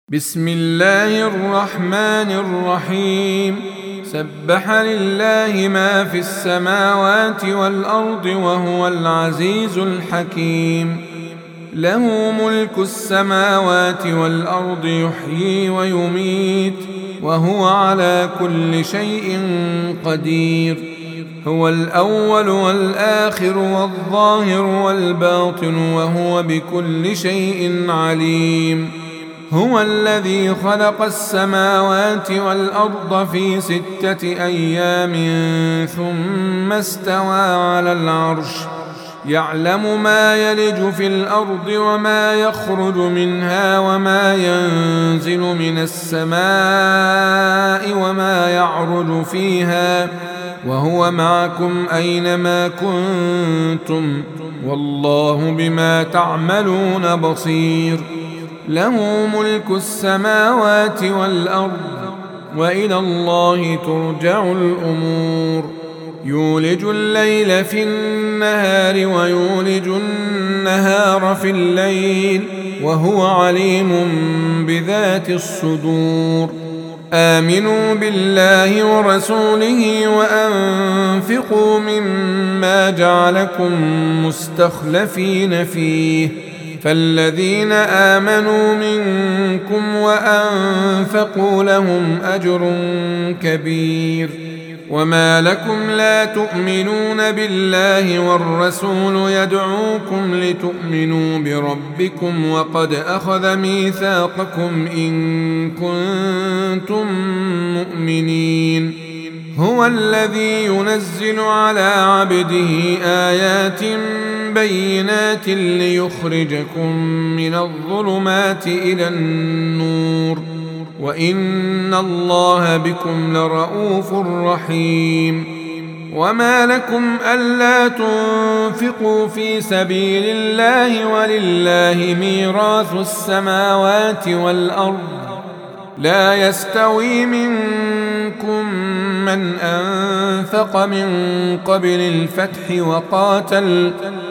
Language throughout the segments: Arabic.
بسم الله الرحمن الرحيم. سبح لله ما في السماوات والأرض وهو العزيز الحكيم. له ملك السماوات والأرض يحيي ويميت وهو على كل شيء قدير. هو الأول والآخر والظاهر والباطن وهو بكل شيء عليم. هو الذي خلق السماوات والأرض في 6 أيام ثم استوى على العرش يعلم ما يلج في الأرض وما يخرج منها وما ينزل من السماء وما يعرج فيها وهو معكم أينما كنتم والله بما تعملون بصير. له ملك السماوات والأرض وإلى الله ترجع الأمور. يولج الليل في النهار ويولج النهار في الليل وهو عليم بذات الصدور. آمنوا بالله ورسوله وأنفقوا مما جعلكم مستخلفين فيه فالذين آمنوا منكم وأنفقوا لهم أجر كبير. وما لكم لا تؤمنون بالله والرسول يدعوكم لتؤمنوا بربكم وقد أخذ ميثاقكم إن كنتم مؤمنين. هو الذي ينزل على عبده آيات بينات ليخرجكم من الظلمات إلى النور وإن الله بكم لرؤوف رحيم. وما لكم ألا تنفقوا في سبيل الله ولله ميراث السماوات والأرض لا يستوي منكم من أنفق من قبل الفتح وقاتل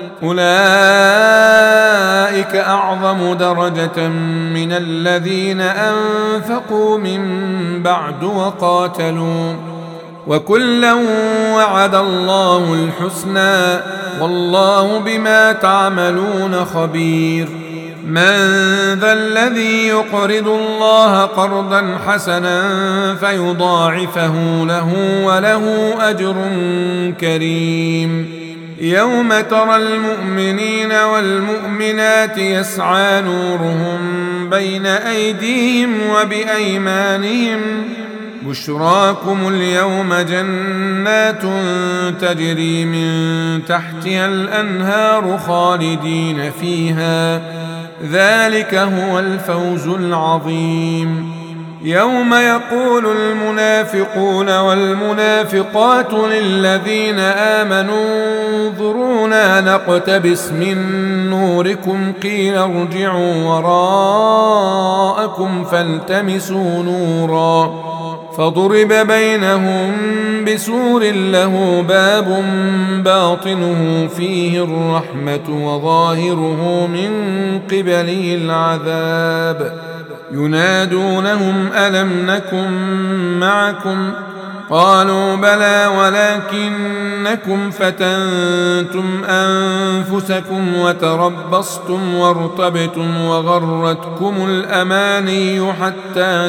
أولئك أعظم درجة من الذين أنفقوا من بعد وقاتلوا وكلا وعد الله الحسنى والله بما تعملون خبير. من ذا الذي يقرض الله قرضا حسنا فيضاعفه له وله أجر كريم. يوم ترى المؤمنين والمؤمنات يسعى نورهم بين أيديهم وبأيمانهم بشراكم اليوم جنات تجري من تحتها الأنهار خالدين فيها ذلك هو الفوز العظيم. يوم يقول المنافقون والمنافقات للذين آمنوا انظرونا نقتبس من نوركم قيل ارجعوا وراءكم فالتمسوا نورا فضرب بينهم بسور له باب باطنه فيه الرحمة وظاهره من قبله العذاب. ينادونهم ألم نكن معكم قالوا بلى ولكنكم فتنتم أنفسكم وتربصتم وارتبتم وغرتكم الأماني حتى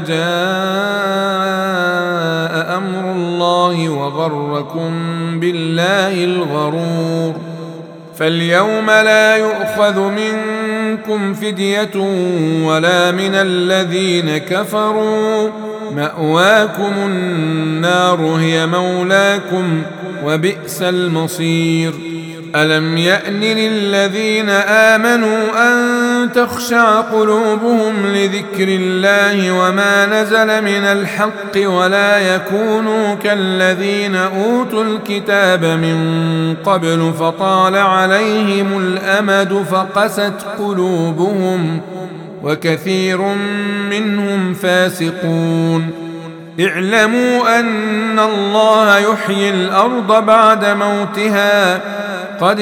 جاء أمر الله وغركم بالله الغرور. فاليوم لا يؤخذ منكم فدية ولا من الذين كفروا مأواكم النار هي مولاكم وبئس المصير. ألم يأن للذين آمنوا أن تخشع قلوبهم لذكر الله وما نزل من الحق ولا يكونوا كالذين أوتوا الكتاب من قبل فطال عليهم الأمد فقست قلوبهم وكثير منهم فاسقون. اعلموا أن الله يحيي الأرض بعد موتها قد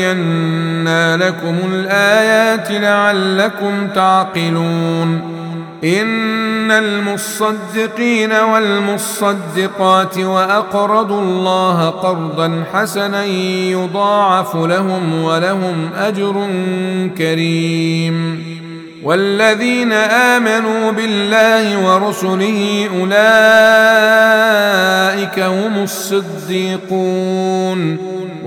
بينا لكم الآيات لعلكم تعقلون إن المصدقين والمصدقات وأقرضوا الله قرضا حسنا يضاعف لهم ولهم أجر كريم. والذين آمنوا بالله ورسله أولئك هم الصديقون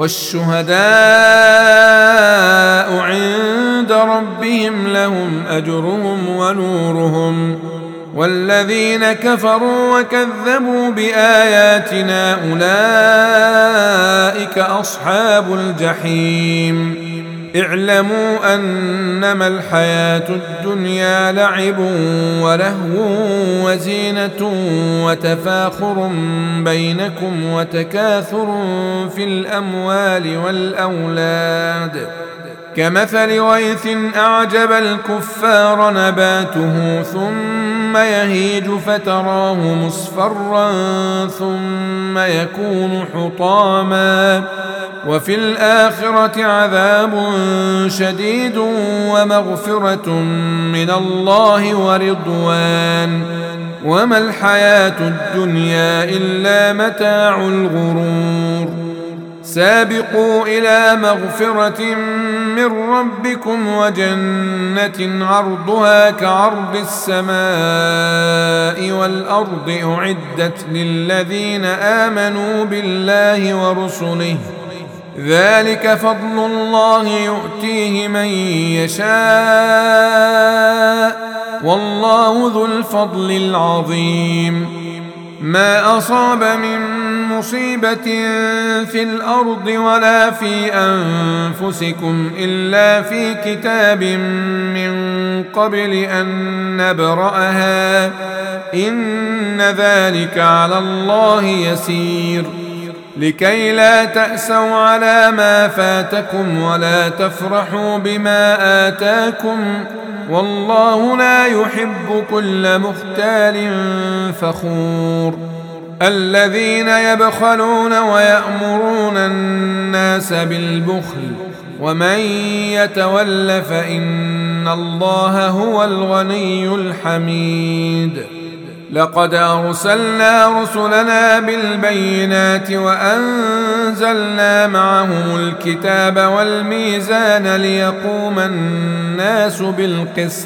والشهداء عند ربهم لهم أجرهم ونورهم. والذين كفروا وكذبوا بآياتنا أولئك أصحاب الجحيم. اعلموا أنما الحياة الدنيا لعب ولهو وزينة وتفاخر بينكم وتكاثر في الأموال والأولاد كمثل غيث أعجب الكفار نباته ثم يهيج فتراه مصفرا ثم يكون حطاما وفي الآخرة عذاب شديد ومغفرة من الله ورضوان وما الحياة الدنيا إلا متاع الغرور. سابقوا إلى مغفرة من ربكم وجنة عرضها كعرض السماء والأرض أعدت للذين آمنوا بالله ورسله ذلك فضل الله يؤتيه من يشاء والله ذو الفضل العظيم. ما أصاب من مصيبة في الأرض ولا في أنفسكم إلا في كتاب من قبل أن نبرأها إن ذلك على الله يسير. لكي لا تأسوا على ما فاتكم ولا تفرحوا بما آتاكم والله لا يحب كل مختال فخور. الذين يبخلون ويأمرون الناس بالبخل ومن يتول فإن الله هو الغني الحميد. لقد أرسلنا رسلنا بالبينات وأنزلنا معهم الكتاب والميزان ليقوم الناس بالقسط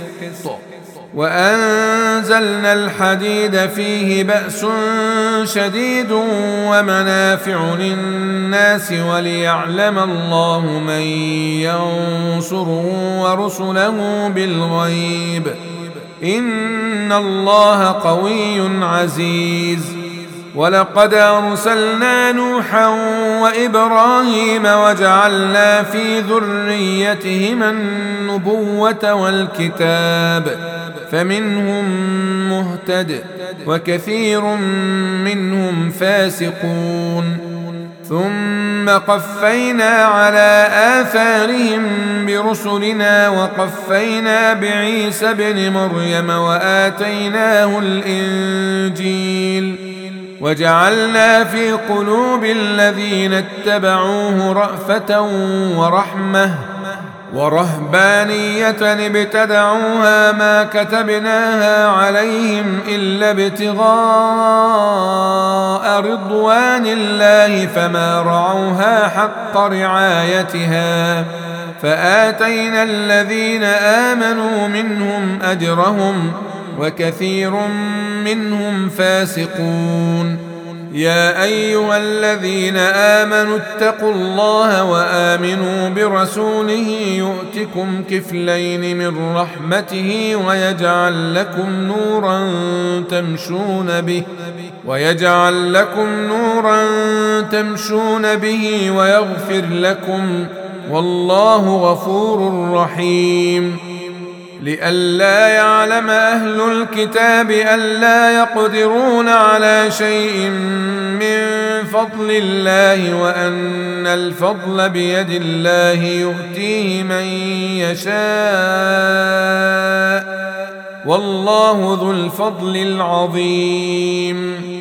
وأنزلنا الحديد فيه بأس شديد ومنافع للناس وليعلم الله من ينصره ورسله بالغيب إن الله قوي عزيز. ولقد أرسلنا نوحا وإبراهيم وجعلنا في ذريتهما النبوة والكتاب فمنهم مهتد وكثير منهم فاسقون. ثم قفينا على آثارهم برسلنا وقفينا بعيسى ابن مريم وآتيناه الإنجيل وجعلنا في قلوب الذين اتبعوه رأفة ورحمة ورهبانية ابتدعوها ما كتبناها عليهم إلا ابتغاء رضوان الله فما رعوها حق رعايتها فآتينا الذين آمنوا منهم أجرهم وكثير منهم فاسقون. يا أيها الذين آمنوا اتقوا الله وآمنوا برسوله يؤتكم كفلين من رحمته ويجعل لكم نورا تمشون به ويغفر لكم والله غفور رحيم. لئلا يعلم أهل الكتاب ألا يقدرون على شيء من فضل الله وأن الفضل بيد الله يؤتيه من يشاء والله ذو الفضل العظيم.